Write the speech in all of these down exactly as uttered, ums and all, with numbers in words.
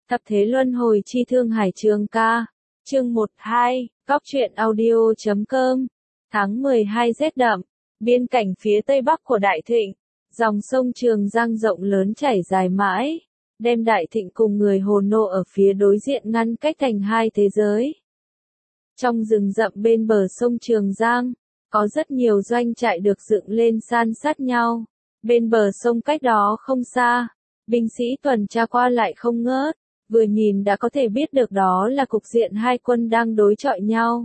Thập thế luân hồi chi thương hải trường ca. Chương một hai, Góc truyện audio chấm com. Tháng mười hai rét đậm, biên cảnh phía tây bắc của Đại Thịnh, dòng sông Trường Giang rộng lớn chảy dài mãi, đem Đại Thịnh cùng người Hồ Nô ở phía đối diện ngăn cách thành hai thế giới. Trong rừng rậm bên bờ sông Trường Giang, có rất nhiều doanh trại được dựng lên san sát nhau. Bên bờ sông cách đó không xa, binh sĩ tuần tra qua lại không ngớt, vừa nhìn đã có thể biết được đó là cục diện hai quân đang đối chọi nhau.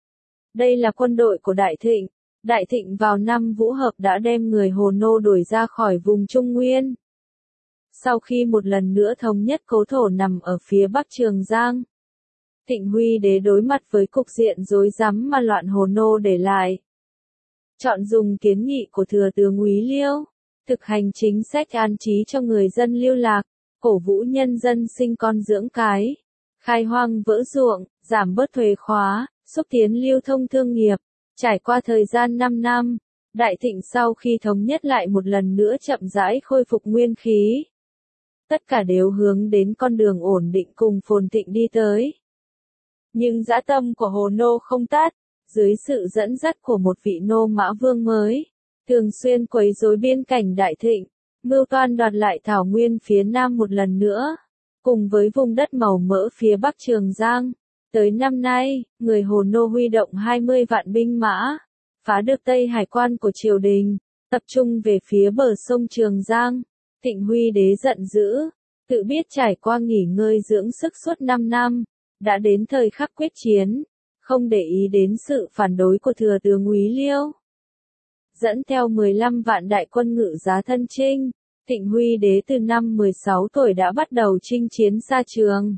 Đây là quân đội của Đại Thịnh. Đại Thịnh vào năm Vũ Hợp đã đem người Hồ Nô đuổi ra khỏi vùng Trung Nguyên. Sau khi một lần nữa thống nhất cố thổ nằm ở phía bắc Trường Giang, Thịnh Huy Đế đối mặt với cục diện rối rắm mà loạn Hồ Nô để lại. Chọn dùng kiến nghị của thừa tướng Úy Liêu, thực hành chính sách an trí cho người dân lưu lạc, cổ vũ nhân dân sinh con dưỡng cái, khai hoang vỡ ruộng, giảm bớt thuế khóa, xúc tiến lưu thông thương nghiệp. Trải qua thời gian năm năm, Đại Thịnh sau khi thống nhất lại một lần nữa chậm rãi khôi phục nguyên khí. Tất cả đều hướng đến con đường ổn định cùng phồn thịnh đi tới. Nhưng dã tâm của Hồ Nô không tắt, dưới sự dẫn dắt của một vị nô mã vương mới, thường xuyên quấy rối biên cảnh Đại Thịnh, mưu toan đoạt lại thảo nguyên phía nam một lần nữa, cùng với vùng đất màu mỡ phía bắc Trường Giang. Tới năm nay, người Hồ Nô huy động hai mươi vạn binh mã, phá được Tây Hải quan của triều đình, tập trung về phía bờ sông Trường Giang. Thịnh Huy Đế giận dữ, tự biết trải qua nghỉ ngơi dưỡng sức suốt năm năm, đã đến thời khắc quyết chiến, không để ý đến sự phản đối của thừa tướng Úy Liêu. Dẫn theo mười lăm vạn đại quân ngự giá thân chinh, Thịnh Huy Đế từ năm mười sáu tuổi đã bắt đầu chinh chiến xa trường.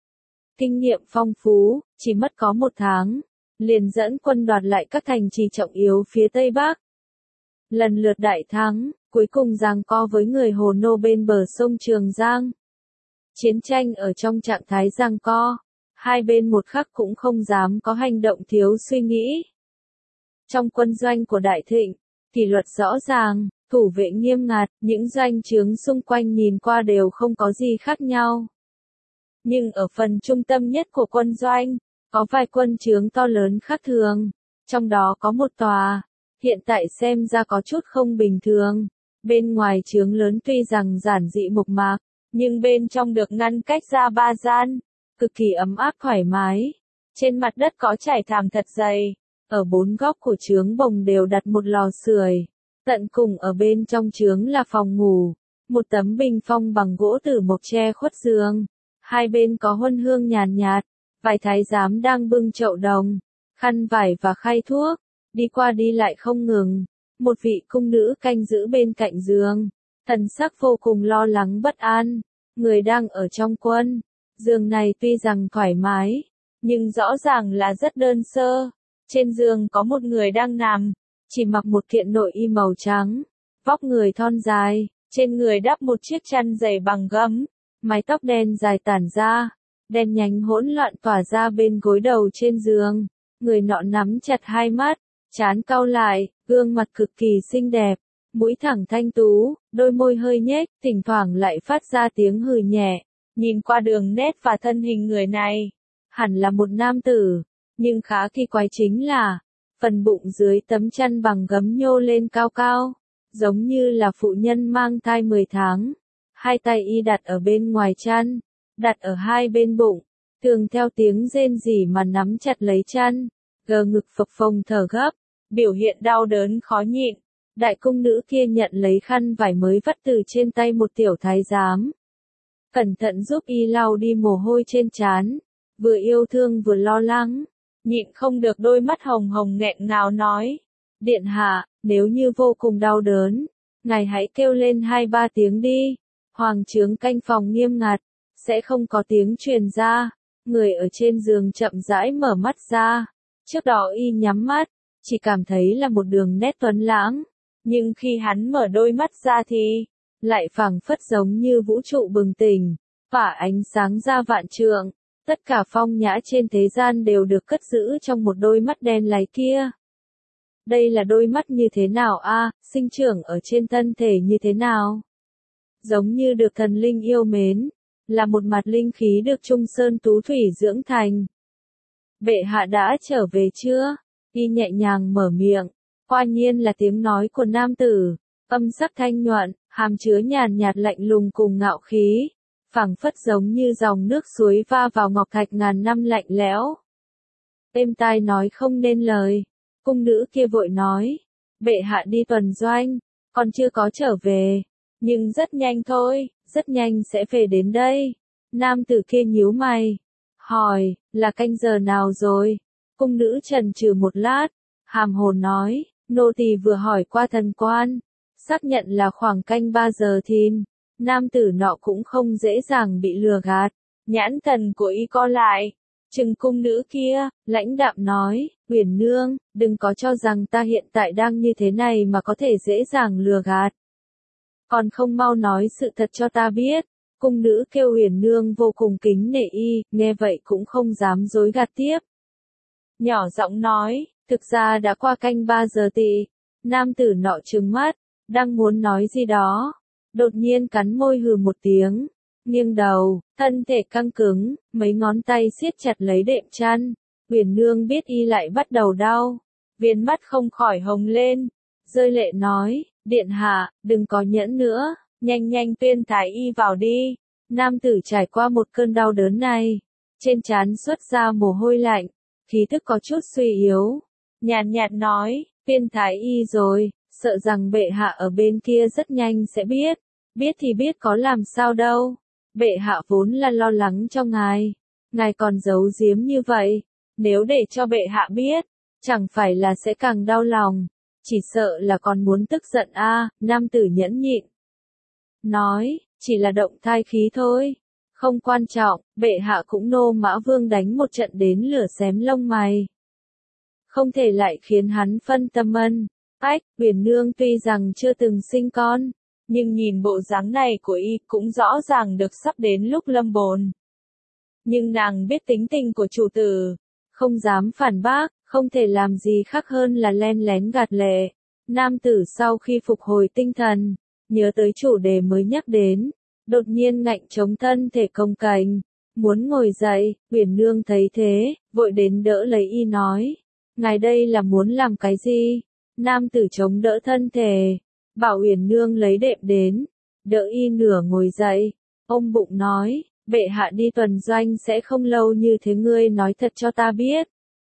Kinh nghiệm phong phú, chỉ mất có một tháng, liền dẫn quân đoạt lại các thành trì trọng yếu phía Tây Bắc. Lần lượt đại thắng, cuối cùng giằng co với người Hồ Nô bên bờ sông Trường Giang. Chiến tranh ở trong trạng thái giằng co, hai bên một khắc cũng không dám có hành động thiếu suy nghĩ. Trong quân doanh của Đại Thịnh, kỷ luật rõ ràng, thủ vệ nghiêm ngặt, những doanh trướng xung quanh nhìn qua đều không có gì khác nhau. Nhưng ở phần trung tâm nhất của quân doanh, có vài quân trướng to lớn khác thường, trong đó có một tòa, hiện tại xem ra có chút không bình thường. Bên ngoài trướng lớn tuy rằng giản dị mộc mạc, nhưng bên trong được ngăn cách ra ba gian, cực kỳ ấm áp thoải mái. Trên mặt đất có trải thảm thật dày, ở bốn góc của trướng bồng đều đặt một lò sưởi. Tận cùng ở bên trong trướng là phòng ngủ, một tấm bình phong bằng gỗ tử mộc che khuất giường. Hai bên có huân hương nhàn nhạt, vài thái giám đang bưng chậu đồng, khăn vải và khay thuốc, đi qua đi lại không ngừng. Một vị cung nữ canh giữ bên cạnh giường, thần sắc vô cùng lo lắng bất an. Người đang ở trong quân, giường này tuy rằng thoải mái, nhưng rõ ràng là rất đơn sơ. Trên giường có một người đang nằm, chỉ mặc một kiện nội y màu trắng, vóc người thon dài, trên người đắp một chiếc chăn dày bằng gấm. Mái tóc đen dài tản ra, đen nhánh hỗn loạn tỏa ra bên gối đầu trên giường. Người nọ nắm chặt hai mắt, trán cau lại, gương mặt cực kỳ xinh đẹp, mũi thẳng thanh tú, đôi môi hơi nhếch, thỉnh thoảng lại phát ra tiếng hừ nhẹ. Nhìn qua đường nét và thân hình người này, hẳn là một nam tử, nhưng khá kỳ quái chính là, phần bụng dưới tấm chăn bằng gấm nhô lên cao cao, giống như là phụ nhân mang thai mười tháng. Hai tay y đặt ở bên ngoài chăn, đặt ở hai bên bụng, thường theo tiếng rên rỉ mà nắm chặt lấy chăn, gờ ngực phập phồng thở gấp, biểu hiện đau đớn khó nhịn. Đại cung nữ kia nhận lấy khăn vải mới vắt từ trên tay một tiểu thái giám, cẩn thận giúp y lau đi mồ hôi trên trán, vừa yêu thương vừa lo lắng, nhịn không được đôi mắt hồng hồng nghẹn ngào nói: "Điện hạ, nếu như vô cùng đau đớn, ngài hãy kêu lên hai ba tiếng đi. Hoàng trướng canh phòng nghiêm ngặt, sẽ không có tiếng truyền ra." Người ở trên giường chậm rãi mở mắt ra. Trước đó y nhắm mắt, chỉ cảm thấy là một đường nét tuấn lãng, nhưng khi hắn mở đôi mắt ra thì lại phảng phất giống như vũ trụ bừng tỉnh, tỏa ánh sáng ra vạn trượng. Tất cả phong nhã trên thế gian đều được cất giữ trong một đôi mắt đen láy kia. Đây là đôi mắt như thế nào a, à, sinh trưởng ở trên thân thể như thế nào? Giống như được thần linh yêu mến, là một mặt linh khí được Trung Sơn Tú Thủy dưỡng thành. Bệ hạ đã trở về chưa? Y nhẹ nhàng mở miệng, quả nhiên là tiếng nói của nam tử, âm sắc thanh nhuận, hàm chứa nhàn nhạt lạnh lùng cùng ngạo khí, phảng phất giống như dòng nước suối va vào ngọc thạch ngàn năm lạnh lẽo. Êm tai nói không nên lời, cung nữ kia vội nói, bệ hạ đi tuần doanh, còn chưa có trở về, nhưng rất nhanh thôi, rất nhanh sẽ về đến đây. Nam tử kia nhíu mày, hỏi, là canh giờ nào rồi? Cung nữ chần chừ một lát, hàm hồn nói, nô tỳ vừa hỏi qua thần quan, xác nhận là khoảng canh ba giờ thìn. Nam tử nọ cũng không dễ dàng bị lừa gạt, nhãn thần của y co lại, trừng cung nữ kia, lãnh đạm nói, Uyển nương, đừng có cho rằng ta hiện tại đang như thế này mà có thể dễ dàng lừa gạt. Còn không mau nói sự thật cho ta biết. Cung nữ kêu Uyển nương vô cùng kính nể y, nghe vậy cũng không dám dối gạt tiếp. Nhỏ giọng nói, thực ra đã qua canh ba giờ tỵ. Nam tử nọ trừng mắt, đang muốn nói gì đó, đột nhiên cắn môi hừ một tiếng, nghiêng đầu, thân thể căng cứng, mấy ngón tay siết chặt lấy đệm chăn. Uyển nương biết y lại bắt đầu đau, viền mắt không khỏi hồng lên, rơi lệ nói, điện hạ, đừng có nhẫn nữa, nhanh nhanh tuyên thái y vào đi. Nam tử trải qua một cơn đau đớn này, trên trán xuất ra mồ hôi lạnh, khí thức có chút suy yếu, nhàn nhạt nói, tuyên thái y rồi, sợ rằng bệ hạ ở bên kia rất nhanh sẽ biết, biết thì biết có làm sao đâu, bệ hạ vốn là lo lắng cho ngài, ngài còn giấu giếm như vậy, nếu để cho bệ hạ biết, chẳng phải là sẽ càng đau lòng, chỉ sợ là còn muốn tức giận a. À, nam tử nhẫn nhịn, nói, chỉ là động thai khí thôi, không quan trọng, bệ hạ cũng nô mã vương đánh một trận đến lửa xém lông mày. Không thể lại khiến hắn phân tâm ân. Ách, Uyển nương tuy rằng chưa từng sinh con, nhưng nhìn bộ dáng này của y cũng rõ ràng được sắp đến lúc lâm bồn. Nhưng nàng biết tính tình của chủ tử, không dám phản bác, không thể làm gì khác hơn là len lén gạt lệ. Nam tử sau khi phục hồi tinh thần, nhớ tới chủ đề mới nhắc đến, đột nhiên ngạnh chống thân thể cồng kềnh, muốn ngồi dậy. Uyển nương thấy thế, vội đến đỡ lấy y nói, ngài đây là muốn làm cái gì? Nam tử chống đỡ thân thể, bảo Uyển nương lấy đệm đến, đỡ y nửa ngồi dậy, ôm bụng nói, bệ hạ đi tuần doanh sẽ không lâu như thế, ngươi nói thật cho ta biết.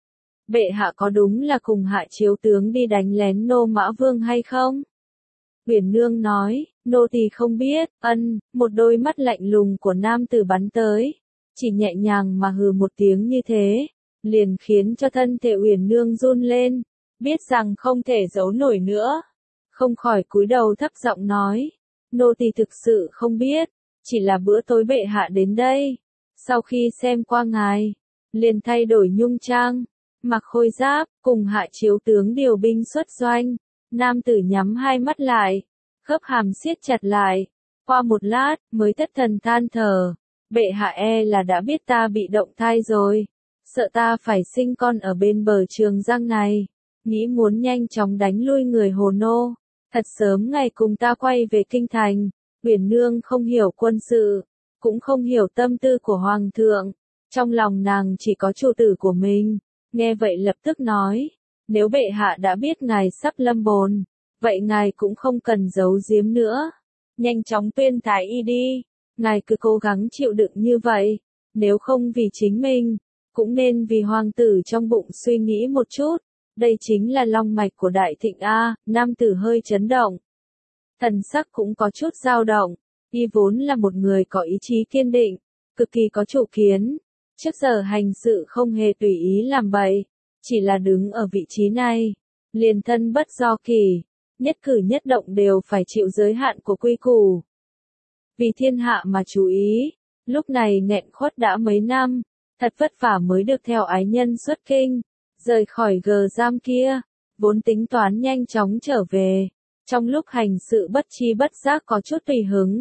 Bệ hạ có đúng là cùng hạ chiếu tướng đi đánh lén nô mã vương hay không? Uyển nương nói, nô tỳ không biết. Ân, một đôi mắt lạnh lùng của nam tử bắn tới, chỉ nhẹ nhàng mà hừ một tiếng như thế, liền khiến cho thân thể Uyển nương run lên, biết rằng không thể giấu nổi nữa, không khỏi cúi đầu thấp giọng nói, nô tỳ thực sự không biết, chỉ là bữa tối bệ hạ đến đây, sau khi xem qua ngài, liền thay đổi nhung trang, mặc khôi giáp, cùng hạ chiếu tướng điều binh xuất doanh. Nam tử nhắm hai mắt lại, khớp hàm siết chặt lại, qua một lát, mới thất thần than thở, bệ hạ e là đã biết ta bị động thai rồi, sợ ta phải sinh con ở bên bờ Trường Giang này, nghĩ muốn nhanh chóng đánh lui người Hồ Nô, thật sớm ngày cùng ta quay về kinh thành. Uyển nương không hiểu quân sự, cũng không hiểu tâm tư của hoàng thượng, trong lòng nàng chỉ có chủ tử của mình, nghe vậy lập tức nói, nếu bệ hạ đã biết ngài sắp lâm bồn, vậy ngài cũng không cần giấu giếm nữa, nhanh chóng tuyên thái y đi, ngài cứ cố gắng chịu đựng như vậy, nếu không vì chính mình, cũng nên vì hoàng tử trong bụng suy nghĩ một chút, đây chính là long mạch của Đại Thịnh a. Nam tử hơi chấn động, thần sắc cũng có chút dao động, y vốn là một người có ý chí kiên định, cực kỳ có chủ kiến, trước giờ hành sự không hề tùy ý làm bậy, chỉ là đứng ở vị trí này, liền thân bất do kỳ, nhất cử nhất động đều phải chịu giới hạn của quy củ. Vì thiên hạ mà chú ý, lúc này nghẹn khuất đã mấy năm, thật vất vả mới được theo ái nhân xuất kinh, rời khỏi gờ giam kia, vốn tính toán nhanh chóng trở về, trong lúc hành sự bất chi bất giác có chút tùy hứng.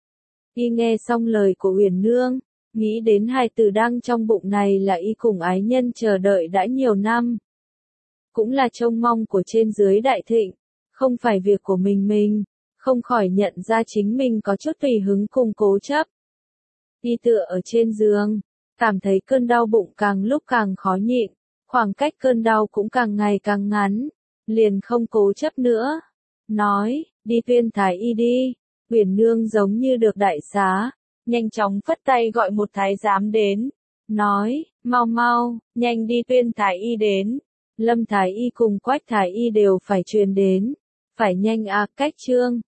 Y nghe xong lời của Uyển nương, nghĩ đến hài tử đang trong bụng này là y cùng ái nhân chờ đợi đã nhiều năm. Cũng là trông mong của trên dưới Đại Thịnh, không phải việc của mình mình, không khỏi nhận ra chính mình có chút tùy hứng cùng cố chấp. đi tựa ở trên giường, cảm thấy cơn đau bụng càng lúc càng khó nhịn, khoảng cách cơn đau cũng càng ngày càng ngắn, liền không cố chấp nữa, nói, đi tuyên thái y đi. Uyển Nương giống như được đại xá, nhanh chóng phất tay gọi một thái giám đến, nói, mau mau, nhanh đi tuyên thái y đến. Lâm thái y cùng Quách thái y đều phải truyền đến, phải nhanh à, cách trương.